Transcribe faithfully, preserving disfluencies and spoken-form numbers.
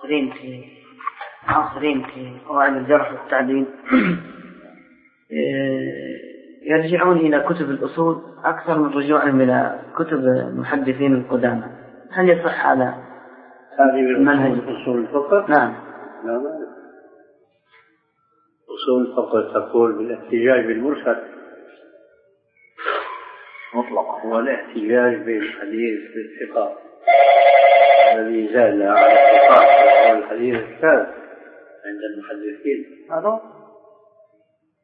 معاصرين في معاصرين في قواعد الجرح والتعديل يرجعون إلى كتب الأصول أكثر من رجوعهم إلى كتب المحدثين القدامى. هل يصح هذا؟ هذه من أصول الفقه؟ نعم. لا ما أصول الفقه تقول بالاحتجاج بالمرسل مطلقا، والاحتجاج بالحديث بالثقة الذي زال على الثقة والحديث الثالث عند المحدثين. هذا